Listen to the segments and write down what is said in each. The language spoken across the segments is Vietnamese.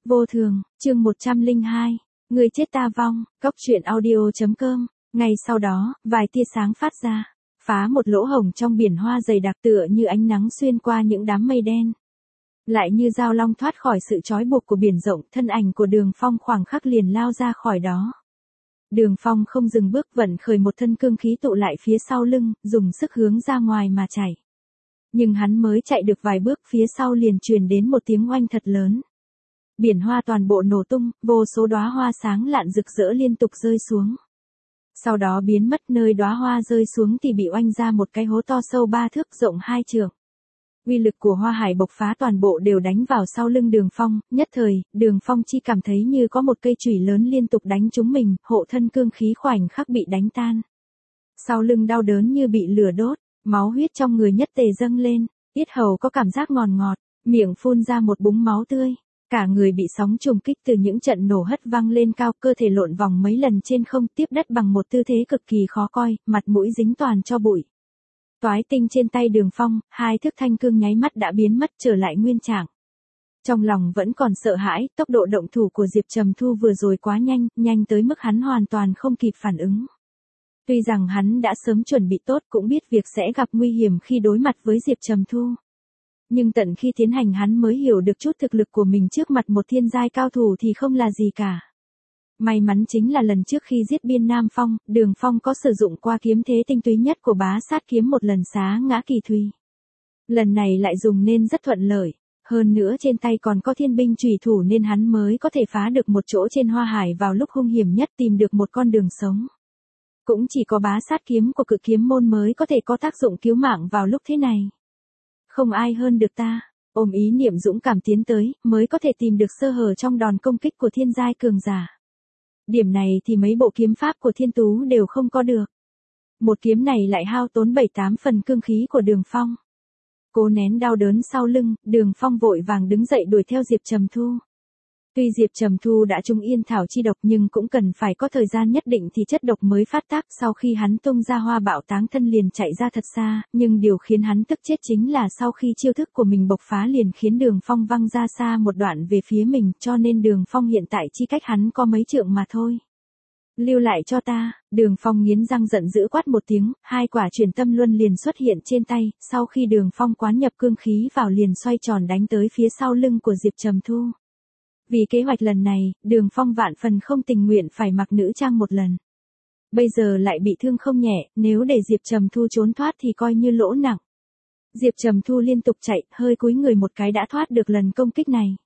Vô thường, chương 102. Người chết ta vong, Cóc truyện audio.com. Ngay sau đó, vài tia sáng phát ra, phá một lỗ hổng trong biển hoa dày đặc tựa như ánh nắng xuyên qua những đám mây đen. Lại như dao long thoát khỏi sự trói buộc của biển rộng, thân ảnh của Đường Phong khoảng khắc liền lao ra khỏi đó. Đường Phong không dừng bước, vận khởi một thân cương khí tụ lại phía sau lưng, dùng sức hướng ra ngoài mà chạy. Nhưng hắn mới chạy được vài bước, phía sau liền truyền đến một tiếng oanh thật lớn. Biển hoa toàn bộ nổ tung, vô số đóa hoa sáng lạn rực rỡ liên tục rơi xuống. Sau đó biến mất, nơi đóa hoa rơi xuống thì bị oanh ra một cái hố to sâu 3 thước, rộng 2 trượng. Uy lực của hoa hải bộc phá, toàn bộ đều đánh vào sau lưng Đường Phong, nhất thời, Đường Phong chỉ cảm thấy như có một cây chùy lớn liên tục đánh trúng mình, hộ thân cương khí khoảnh khắc bị đánh tan. Sau lưng đau đớn như bị lửa đốt, máu huyết trong người nhất tề dâng lên, yết hầu có cảm giác ngọt ngọt, miệng phun ra một búng máu tươi. Cả người bị sóng trùng kích từ những trận nổ hất văng lên cao, cơ thể lộn vòng mấy lần trên không, tiếp đất bằng một tư thế cực kỳ khó coi, mặt mũi dính toàn cho bụi. Toái tinh trên tay Đường Phong, 2 thước thanh cương nháy mắt đã biến mất, trở lại nguyên trạng. Trong lòng vẫn còn sợ hãi, tốc độ động thủ của Diệp Trầm Thu vừa rồi quá nhanh, nhanh tới mức hắn hoàn toàn không kịp phản ứng. Tuy rằng hắn đã sớm chuẩn bị tốt, cũng biết việc sẽ gặp nguy hiểm khi đối mặt với Diệp Trầm Thu. Nhưng tận khi tiến hành hắn mới hiểu được chút thực lực của mình trước mặt một thiên giai cao thủ thì không là gì cả. May mắn chính là lần trước khi giết Biên Nam Phong, Đường Phong có sử dụng qua kiếm thế tinh túy nhất của Bá Sát kiếm một lần xá ngã Kỳ Thùy. Lần này lại dùng nên rất thuận lợi, hơn nữa trên tay còn có thiên binh chủy thủ nên hắn mới có thể phá được một chỗ trên hoa hải vào lúc hung hiểm nhất, tìm được một con đường sống. Cũng chỉ có Bá Sát kiếm của Cự Kiếm môn mới có thể có tác dụng cứu mạng vào lúc thế này. Không ai hơn được ta, ôm ý niệm dũng cảm tiến tới, mới có thể tìm được sơ hở trong đòn công kích của thiên giai cường giả. Điểm này thì mấy bộ kiếm pháp của Thiên Tú đều không có được. Một kiếm này lại hao tốn 7-8 phần cương khí của Đường Phong. Cố nén đau đớn sau lưng, Đường Phong vội vàng đứng dậy đuổi theo Diệp Trầm Thu. Tuy Diệp Trầm Thu đã trúng yên thảo chi độc nhưng cũng cần phải có thời gian nhất định thì chất độc mới phát tác. Sau khi hắn tung ra hoa bạo táng thân liền chạy ra thật xa, nhưng điều khiến hắn tức chết chính là sau khi chiêu thức của mình bộc phá liền khiến Đường Phong văng ra xa một đoạn về phía mình, cho nên Đường Phong hiện tại chỉ cách hắn có mấy trượng mà thôi. Lưu lại cho ta, Đường Phong nghiến răng giận dữ quát một tiếng, 2 quả truyền tâm luân liền xuất hiện trên tay, sau khi Đường Phong quán nhập cương khí vào liền xoay tròn đánh tới phía sau lưng của Diệp Trầm Thu. Vì kế hoạch lần này, Đường Phong vạn phần không tình nguyện phải mặc nữ trang một lần. Bây giờ lại bị thương không nhẹ, nếu để Diệp Trầm Thu trốn thoát thì coi như lỗ nặng. Diệp Trầm Thu liên tục chạy, hơi cúi người một cái đã thoát được lần công kích này.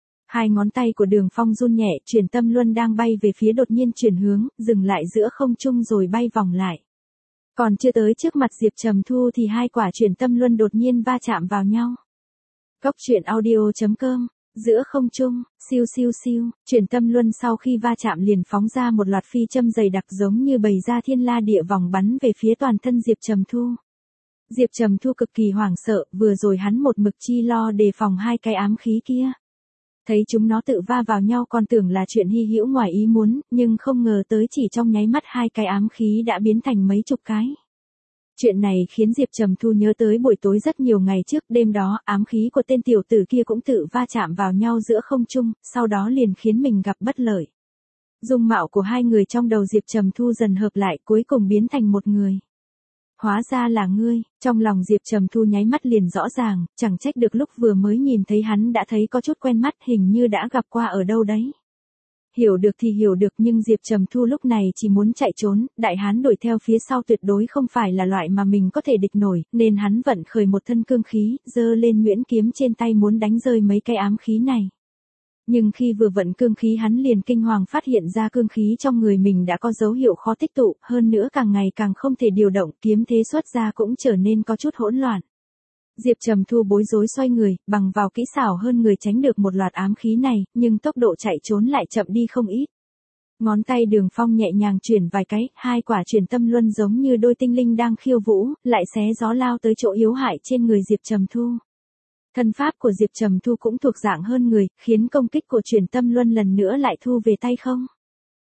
2 ngón tay của Đường Phong run nhẹ, truyền tâm luân đang bay về phía đột nhiên chuyển hướng, dừng lại giữa không trung rồi bay vòng lại. Còn chưa tới trước mặt Diệp Trầm Thu thì 2 quả truyền tâm luân đột nhiên va chạm vào nhau. Cóc truyện audio.com. Giữa không trung, siêu siêu siêu, truyền tâm luân sau khi va chạm liền phóng ra một loạt phi châm dày đặc giống như bầy ra thiên la địa vòng bắn về phía toàn thân Diệp Trầm Thu. Diệp Trầm Thu cực kỳ hoảng sợ, vừa rồi hắn một mực chi lo đề phòng 2 cái ám khí kia. Thấy chúng nó tự va vào nhau còn tưởng là chuyện hy hữu ngoài ý muốn, nhưng không ngờ tới chỉ trong nháy mắt 2 cái ám khí đã biến thành mấy chục cái. Chuyện này khiến Diệp Trầm Thu nhớ tới buổi tối rất nhiều ngày trước, đêm đó ám khí của tên tiểu tử kia cũng tự va chạm vào nhau giữa không trung, sau đó liền khiến mình gặp bất lợi. Dung mạo của 2 người trong đầu Diệp Trầm Thu dần hợp lại, cuối cùng biến thành một người. Hóa ra là ngươi, trong lòng Diệp Trầm Thu nháy mắt liền rõ ràng, chẳng trách được lúc vừa mới nhìn thấy hắn đã thấy có chút quen mắt, hình như đã gặp qua ở đâu đấy. Hiểu được thì hiểu được, nhưng Diệp Trầm Thu lúc này chỉ muốn chạy trốn, đại hán đuổi theo phía sau tuyệt đối không phải là loại mà mình có thể địch nổi, nên hắn vận khởi một thân cương khí, giơ lên nhuyễn kiếm trên tay muốn đánh rơi mấy cái ám khí này. Nhưng khi vừa vận cương khí hắn liền kinh hoàng phát hiện ra cương khí trong người mình đã có dấu hiệu khó tích tụ, hơn nữa càng ngày càng không thể điều động, kiếm thế xuất ra cũng trở nên có chút hỗn loạn. Diệp Trầm Thu bối rối xoay người, bằng vào kỹ xảo hơn người tránh được một loạt ám khí này, nhưng tốc độ chạy trốn lại chậm đi không ít. Ngón tay Đường Phong nhẹ nhàng chuyển vài cái, 2 quả truyền tâm luân giống như đôi tinh linh đang khiêu vũ, lại xé gió lao tới chỗ yếu hại trên người Diệp Trầm Thu. Thân pháp của Diệp Trầm Thu cũng thuộc dạng hơn người, khiến công kích của truyền tâm luân lần nữa lại thu về tay không.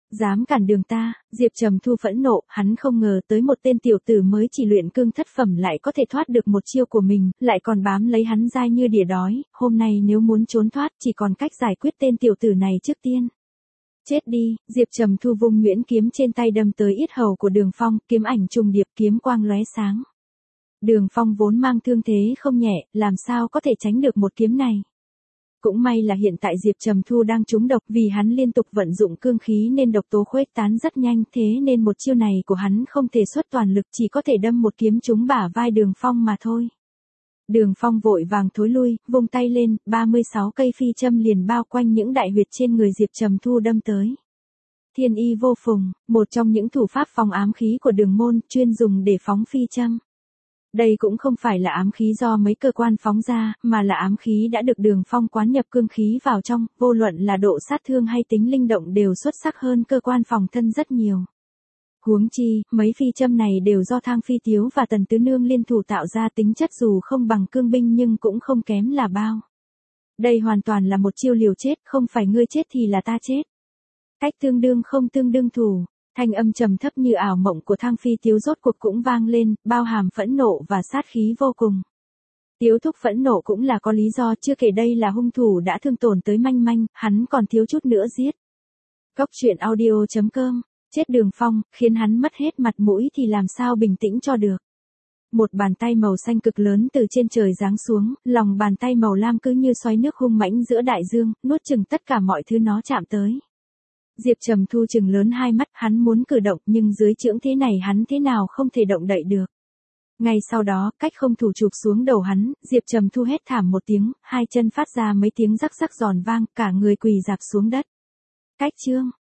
Dám cản đường ta, Diệp Trầm Thu phẫn nộ, hắn không ngờ tới một tên tiểu tử mới chỉ luyện cương thất phẩm lại có thể thoát được một chiêu của mình, lại còn bám lấy hắn dai như đỉa đói, hôm nay nếu muốn trốn thoát chỉ còn cách giải quyết tên tiểu tử này trước tiên. Chết đi, Diệp Trầm Thu vung nhuyễn kiếm trên tay đâm tới yết hầu của Đường Phong, kiếm ảnh trùng điệp, kiếm quang lóe sáng. Đường Phong vốn mang thương thế không nhẹ, làm sao có thể tránh được một kiếm này. Cũng may là hiện tại Diệp Trầm Thu đang trúng độc, vì hắn liên tục vận dụng cương khí nên độc tố khuếch tán rất nhanh, thế nên một chiêu này của hắn không thể xuất toàn lực, chỉ có thể đâm một kiếm trúng bả vai Đường Phong mà thôi. Đường Phong vội vàng thối lui, vung tay lên, 36 cây phi châm liền bao quanh những đại huyệt trên người Diệp Trầm Thu đâm tới. Thiên y vô phùng, một trong những thủ pháp phòng ám khí của Đường môn, chuyên dùng để phóng phi châm. Đây cũng không phải là ám khí do mấy cơ quan phóng ra, mà là ám khí đã được Đường Phong quán nhập cương khí vào trong, vô luận là độ sát thương hay tính linh động đều xuất sắc hơn cơ quan phòng thân rất nhiều. Huống chi, mấy phi châm này đều do Thang Phi Tiếu và Tần Tứ Nương liên thủ tạo ra, tính chất dù không bằng cương binh nhưng cũng không kém là bao. Đây hoàn toàn là một chiêu liều chết, không phải ngươi chết thì là ta chết. Cách tương đương không tương đương thủ. Thanh âm trầm thấp như ảo mộng của Thang Phi Tiếu rốt cuộc cũng vang lên, bao hàm phẫn nộ và sát khí vô cùng. Tiếu thúc phẫn nộ cũng là có lý do, chưa kể đây là hung thủ đã thương tổn tới manh manh, hắn còn thiếu chút nữa giết. Cốc truyện audio.com, chết Đường Phong, khiến hắn mất hết mặt mũi thì làm sao bình tĩnh cho được. Một bàn tay màu xanh cực lớn từ trên trời giáng xuống, lòng bàn tay màu lam cứ như xoáy nước hung mãnh giữa đại dương, nuốt chửng tất cả mọi thứ nó chạm tới. Diệp Trầm Thu trừng lớn hai mắt, hắn muốn cử động nhưng dưới chưởng thế này hắn thế nào không thể động đậy được. Ngay sau đó, cách không thủ chụp xuống đầu hắn, Diệp Trầm Thu hét thảm một tiếng, hai chân phát ra mấy tiếng rắc rắc giòn vang, cả người quỳ rạp xuống đất. Cách chương